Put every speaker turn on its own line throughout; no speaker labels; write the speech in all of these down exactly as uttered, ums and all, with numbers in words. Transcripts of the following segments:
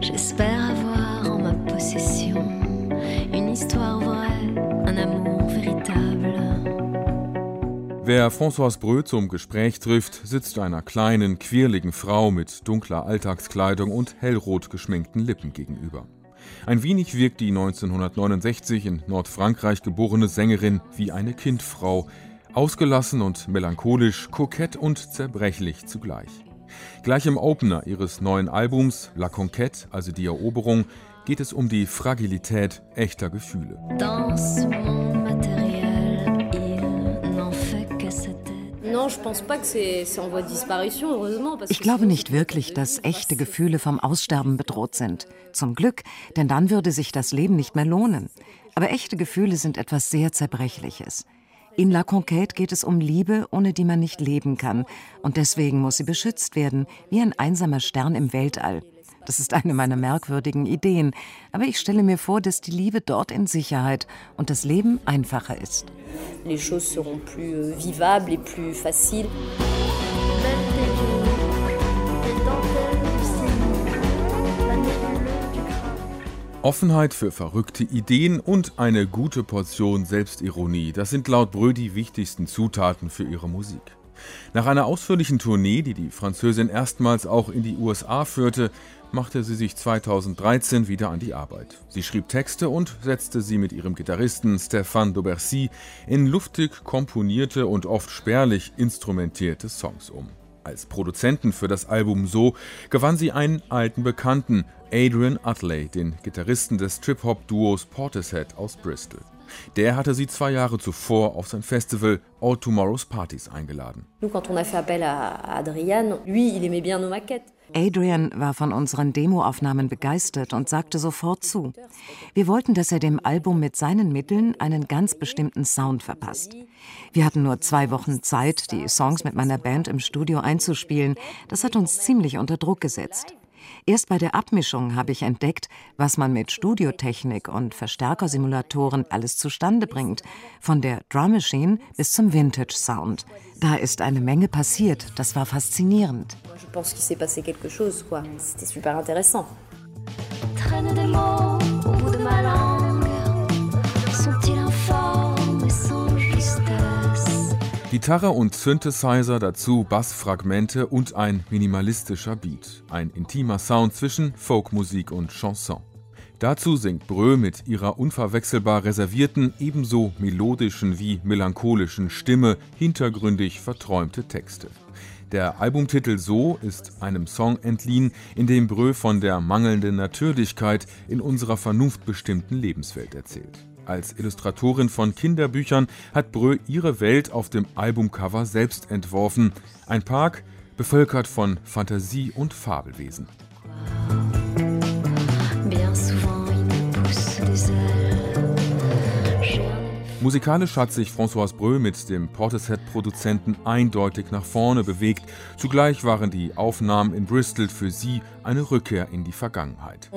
J'espère avoir en ma possession une histoire vraie, un amour véritable.
Wer Françoise Breu zum Gespräch trifft, sitzt einer kleinen, quirligen Frau mit dunkler Alltagskleidung und hellrot geschminkten Lippen gegenüber. Ein wenig wirkt die neunzehnhundertneunundsechzig in Nordfrankreich geborene Sängerin wie eine Kindfrau, ausgelassen und melancholisch, kokett und zerbrechlich zugleich. Gleich im Opener ihres neuen Albums La Conquête, also die Eroberung, geht es um die Fragilität echter Gefühle.
Ich glaube nicht wirklich, dass echte Gefühle vom Aussterben bedroht sind. Zum Glück, denn dann würde sich das Leben nicht mehr lohnen. Aber echte Gefühle sind etwas sehr Zerbrechliches. In La Conquête geht es um Liebe, ohne die man nicht leben kann. Und deswegen muss sie beschützt werden, wie ein einsamer Stern im Weltall. Das ist eine meiner merkwürdigen Ideen. Aber ich stelle mir vor, dass die Liebe dort in Sicherheit und das Leben einfacher ist.
Les choses seront plus vivables et plus faciles.
Offenheit für verrückte Ideen und eine gute Portion Selbstironie, das sind laut Breu die wichtigsten Zutaten für ihre Musik. Nach einer ausführlichen Tournee, die die Französin erstmals auch in die U S A führte, machte sie sich zweitausenddreizehn wieder an die Arbeit. Sie schrieb Texte und setzte sie mit ihrem Gitarristen Stéphane Daubercy in luftig komponierte und oft spärlich instrumentierte Songs um. Als Produzenten für das Album So gewann sie einen alten Bekannten, Adrian Utley, den Gitarristen des Trip-Hop-Duos Portishead aus Bristol. Der hatte sie zwei Jahre zuvor auf sein Festival All Tomorrow's Parties eingeladen.
Adrian war von unseren Demoaufnahmen begeistert und sagte sofort zu. Wir wollten, dass er dem Album mit seinen Mitteln einen ganz bestimmten Sound verpasst. Wir hatten nur zwei Wochen Zeit, die Songs mit meiner Band im Studio einzuspielen. Das hat uns ziemlich unter Druck gesetzt. Erst bei der Abmischung habe ich entdeckt, was man mit Studiotechnik und Verstärkersimulatoren alles zustande bringt, von der Drum Machine bis zum Vintage-Sound. Da ist eine Menge passiert, das war faszinierend.
Je pense qu'il s'est passé quelque chose, quoi. C'était super intéressant.
Traîne des mots au bout de ma langue, sont-ils informes et sans justesse?
Gitarre und Synthesizer, dazu Bassfragmente und ein minimalistischer Beat. Ein intimer Sound zwischen Folkmusik und Chanson. Dazu singt Breu mit ihrer unverwechselbar reservierten, ebenso melodischen wie melancholischen Stimme hintergründig verträumte Texte. Der Albumtitel So ist einem Song entliehen, in dem Breu von der mangelnden Natürlichkeit in unserer vernunftbestimmten Lebenswelt erzählt. Als Illustratorin von Kinderbüchern hat Breu ihre Welt auf dem Albumcover selbst entworfen. Ein Park, bevölkert von Fantasie- und Fabelwesen. Musikalisch hat sich Françoise Breu mit dem Portishead-Produzenten eindeutig nach vorne bewegt. Zugleich waren die Aufnahmen in Bristol für sie eine Rückkehr in die Vergangenheit.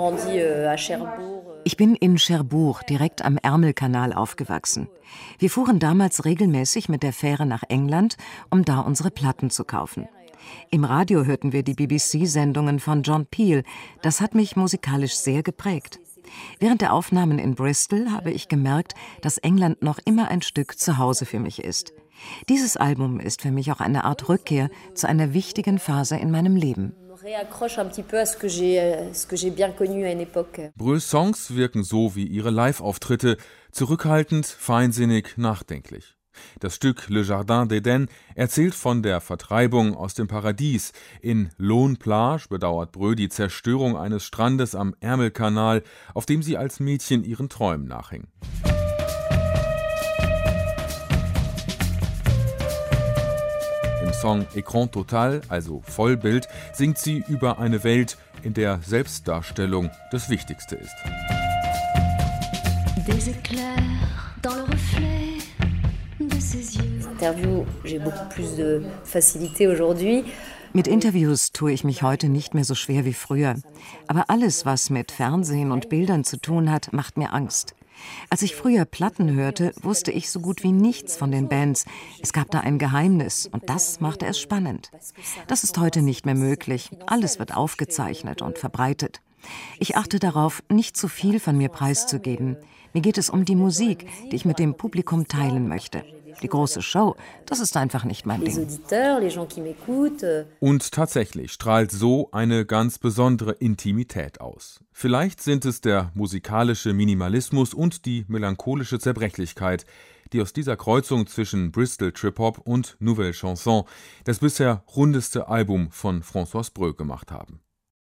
Ich bin in Cherbourg, direkt am Ärmelkanal, aufgewachsen. Wir fuhren damals regelmäßig mit der Fähre nach England, um da unsere Platten zu kaufen. Im Radio hörten wir die B B C-Sendungen von John Peel. Das hat mich musikalisch sehr geprägt. Während der Aufnahmen in Bristol habe ich gemerkt, dass England noch immer ein Stück zu Hause für mich ist. Dieses Album ist für mich auch eine Art Rückkehr zu einer wichtigen Phase in meinem Leben.
Breus Songs wirken so wie ihre Live-Auftritte, zurückhaltend, feinsinnig, nachdenklich. Das Stück Le Jardin d'Éden erzählt von der Vertreibung aus dem Paradies. In Lone Plage bedauert Breu die Zerstörung eines Strandes am Ärmelkanal, auf dem sie als Mädchen ihren Träumen nachhing. Im Song Écran total, also Vollbild, singt sie über eine Welt, in der Selbstdarstellung das Wichtigste ist.
Des éclairs dans le reflet.
Interview, j'ai beaucoup plus de facilité aujourd'hui.
Mit Interviews tue ich mich heute nicht mehr so schwer wie früher. Aber alles, was mit Fernsehen und Bildern zu tun hat, macht mir Angst. Als ich früher Platten hörte, wusste ich so gut wie nichts von den Bands. Es gab da ein Geheimnis und das machte es spannend. Das ist heute nicht mehr möglich. Alles wird aufgezeichnet und verbreitet. Ich achte darauf, nicht zu viel von mir preiszugeben. Mir geht es um die Musik, die ich mit dem Publikum teilen möchte. Die große Show, das ist einfach nicht mein Ding.
Und tatsächlich strahlt So eine ganz besondere Intimität aus. Vielleicht sind es der musikalische Minimalismus und die melancholische Zerbrechlichkeit, die aus dieser Kreuzung zwischen Bristol Trip-Hop und Nouvelle Chanson das bisher rundeste Album von Françoise Breu gemacht haben.